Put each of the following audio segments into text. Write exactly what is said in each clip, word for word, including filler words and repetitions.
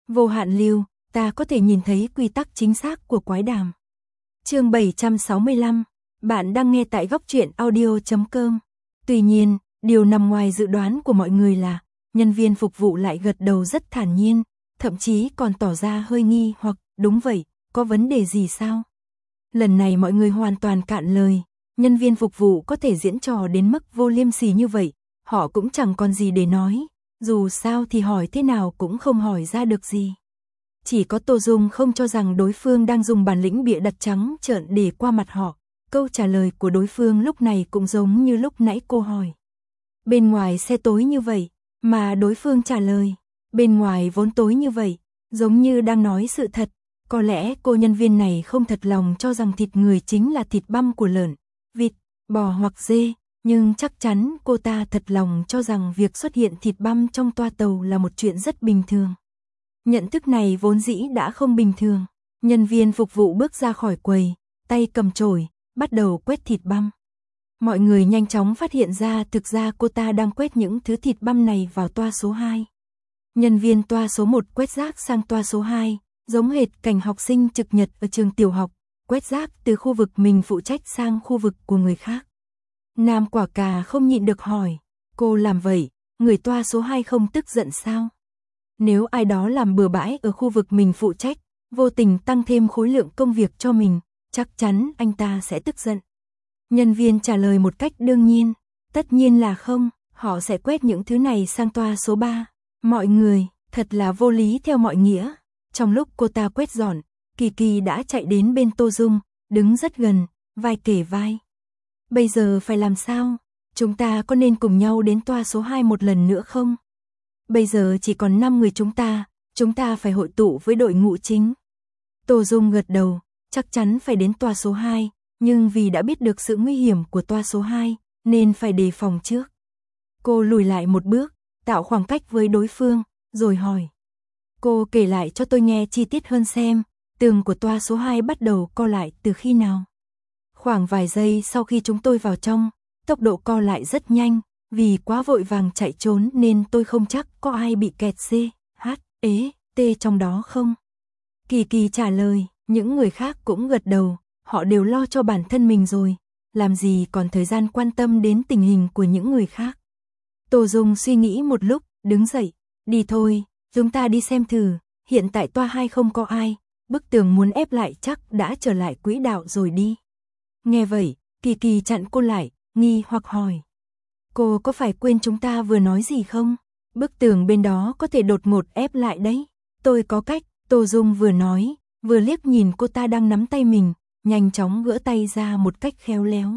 Vô hạn lưu, ta có thể nhìn thấy quy tắc chính xác của quái đàm. Chương bảy trăm sáu mươi lăm, bạn đang nghe tại góc truyện audio chấm com. Tuy nhiên, điều nằm ngoài dự đoán của mọi người là, nhân viên phục vụ lại gật đầu rất thản nhiên, thậm chí còn tỏ ra hơi nghi hoặc, đúng vậy, có vấn đề gì sao? Lần này mọi người hoàn toàn cạn lời, nhân viên phục vụ có thể diễn trò đến mức vô liêm sỉ như vậy, họ cũng chẳng còn gì để nói, dù sao thì hỏi thế nào cũng không hỏi ra được gì. Chỉ có Tô Dung không cho rằng đối phương đang dùng bản lĩnh bịa đặt trắng trợn để qua mặt họ, câu trả lời của đối phương lúc này cũng giống như lúc nãy cô hỏi. Bên ngoài xe tối như vậy, mà đối phương trả lời, bên ngoài vốn tối như vậy, giống như đang nói sự thật. Có lẽ cô nhân viên này không thật lòng cho rằng thịt người chính là thịt băm của lợn, vịt, bò hoặc dê, nhưng chắc chắn cô ta thật lòng cho rằng việc xuất hiện thịt băm trong toa tàu là một chuyện rất bình thường. Nhận thức này vốn dĩ đã không bình thường, nhân viên phục vụ bước ra khỏi quầy, tay cầm chổi, bắt đầu quét thịt băm. Mọi người nhanh chóng phát hiện ra thực ra cô ta đang quét những thứ thịt băm này vào toa số hai. Nhân viên toa số một quét rác sang toa số hai. Giống hệt cảnh học sinh trực nhật ở trường tiểu học, quét rác từ khu vực mình phụ trách sang khu vực của người khác. Nam Quả Cà không nhịn được hỏi, cô làm vậy, người toa số hai không tức giận sao? Nếu ai đó làm bừa bãi ở khu vực mình phụ trách, vô tình tăng thêm khối lượng công việc cho mình, chắc chắn anh ta sẽ tức giận. Nhân viên trả lời một cách đương nhiên, tất nhiên là không, họ sẽ quét những thứ này sang toa số ba. Mọi người, thật là vô lý theo mọi nghĩa. Trong lúc cô ta quét dọn, Kỳ Kỳ đã chạy đến bên Tô Dung, đứng rất gần, vai kề vai. Bây giờ phải làm sao? Chúng ta có nên cùng nhau đến toa số hai một lần nữa không? Bây giờ chỉ còn năm người chúng ta, chúng ta phải hội tụ với đội ngũ chính. Tô Dung gật đầu, chắc chắn phải đến toa số hai, nhưng vì đã biết được sự nguy hiểm của toa số hai, nên phải đề phòng trước. Cô lùi lại một bước, tạo khoảng cách với đối phương, rồi hỏi. Cô kể lại cho tôi nghe chi tiết hơn xem, tường của toa số hai bắt đầu co lại từ khi nào? Khoảng vài giây sau khi chúng tôi vào trong, tốc độ co lại rất nhanh, vì quá vội vàng chạy trốn nên tôi không chắc có ai bị kẹt C, H, ế, T trong đó không? Kỳ Kỳ trả lời, những người khác cũng gật đầu, họ đều lo cho bản thân mình rồi, làm gì còn thời gian quan tâm đến tình hình của những người khác. Tô Dung suy nghĩ một lúc, đứng dậy, đi thôi. Chúng ta đi xem thử, hiện tại toa hai không có ai, bức tường muốn ép lại chắc đã trở lại quỹ đạo rồi đi. Nghe vậy, Kỳ Kỳ chặn cô lại, nghi hoặc hỏi. Cô có phải quên chúng ta vừa nói gì không? Bức tường bên đó có thể đột ngột ép lại đấy. Tôi có cách, Tô Dung vừa nói, vừa liếc nhìn cô ta đang nắm tay mình, nhanh chóng gỡ tay ra một cách khéo léo.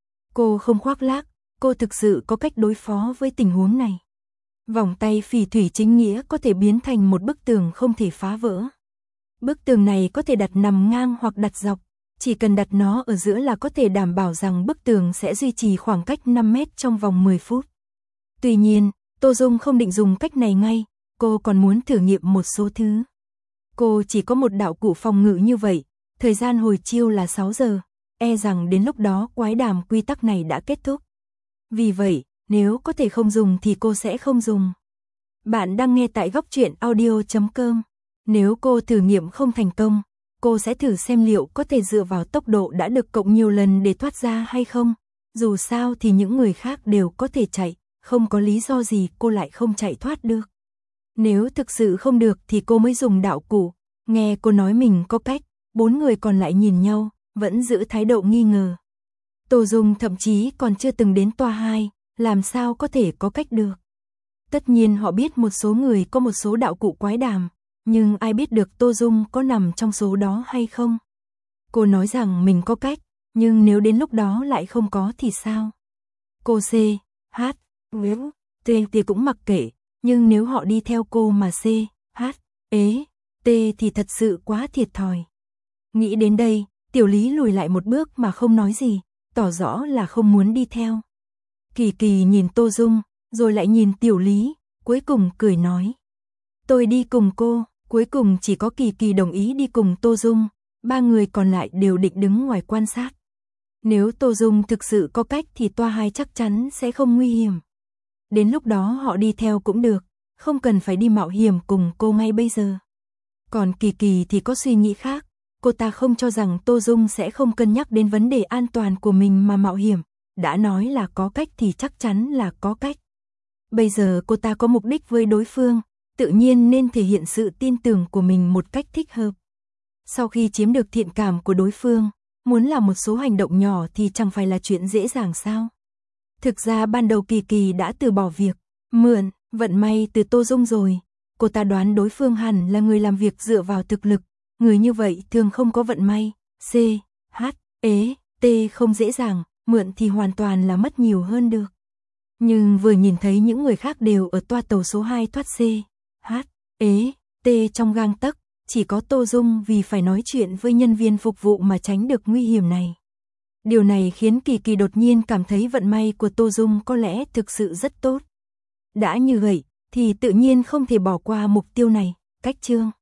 Cô không khoác lác, cô thực sự có cách đối phó với tình huống này. Vòng tay phỉ thủy chính nghĩa có thể biến thành một bức tường không thể phá vỡ. Bức tường này có thể đặt nằm ngang hoặc đặt dọc, chỉ cần đặt nó ở giữa là có thể đảm bảo rằng bức tường sẽ duy trì khoảng cách năm mét trong vòng mười phút. Tuy nhiên, Tô Dung không định dùng cách này ngay, cô còn muốn thử nghiệm một số thứ. Cô chỉ có một đạo cụ phòng ngự như vậy, thời gian hồi chiêu là sáu giờ, e rằng đến lúc đó quái đàm quy tắc này đã kết thúc. Vì vậy, nếu có thể không dùng thì cô sẽ không dùng. Bạn đang nghe tại góc truyện audio chấm com. Nếu cô thử nghiệm không thành công, cô sẽ thử xem liệu có thể dựa vào tốc độ đã được cộng nhiều lần để thoát ra hay không. Dù sao thì những người khác đều có thể chạy, không có lý do gì cô lại không chạy thoát được. Nếu thực sự không được thì cô mới dùng đạo cụ. Nghe cô nói mình có cách, bốn người còn lại nhìn nhau, vẫn giữ thái độ nghi ngờ. Tô Dung thậm chí còn chưa từng đến toa hai. Làm sao có thể có cách được? Tất nhiên họ biết một số người có một số đạo cụ quái đàm, nhưng ai biết được Tô Dung có nằm trong số đó hay không? Cô nói rằng mình có cách, nhưng nếu đến lúc đó lại không có thì sao? Cô C, H, T thì cũng mặc kệ, nhưng nếu họ đi theo cô mà C, H, ế, T thì thật sự quá thiệt thòi. Nghĩ đến đây, Tiểu Lý lùi lại một bước mà không nói gì, tỏ rõ là không muốn đi theo. Kỳ Kỳ nhìn Tô Dung, rồi lại nhìn Tiểu Lý, cuối cùng cười nói. Tôi đi cùng cô, cuối cùng chỉ có Kỳ Kỳ đồng ý đi cùng Tô Dung, ba người còn lại đều định đứng ngoài quan sát. Nếu Tô Dung thực sự có cách thì toa hai chắc chắn sẽ không nguy hiểm. Đến lúc đó họ đi theo cũng được, không cần phải đi mạo hiểm cùng cô ngay bây giờ. Còn Kỳ Kỳ thì có suy nghĩ khác, cô ta không cho rằng Tô Dung sẽ không cân nhắc đến vấn đề an toàn của mình mà mạo hiểm, đã nói là có cách thì chắc chắn là có cách. Bây giờ cô ta có mục đích với đối phương, tự nhiên nên thể hiện sự tin tưởng của mình một cách thích hợp. Sau khi chiếm được thiện cảm của đối phương, muốn làm một số hành động nhỏ thì chẳng phải là chuyện dễ dàng sao? Thực ra ban đầu Kỳ Kỳ đã từ bỏ việc mượn vận may từ Tô Dung rồi, cô ta đoán đối phương hẳn là người làm việc dựa vào thực lực, người như vậy thường không có vận may, C, H, E, T không dễ dàng, mượn thì hoàn toàn là mất nhiều hơn được. Nhưng vừa nhìn thấy những người khác đều ở toa tàu số hai thoát C, H, E, T trong gang tấc, chỉ có Tô Dung vì phải nói chuyện với nhân viên phục vụ mà tránh được nguy hiểm này. Điều này khiến Kỳ Kỳ đột nhiên cảm thấy vận may của Tô Dung có lẽ thực sự rất tốt. Đã như vậy, thì tự nhiên không thể bỏ qua mục tiêu này. Cách chương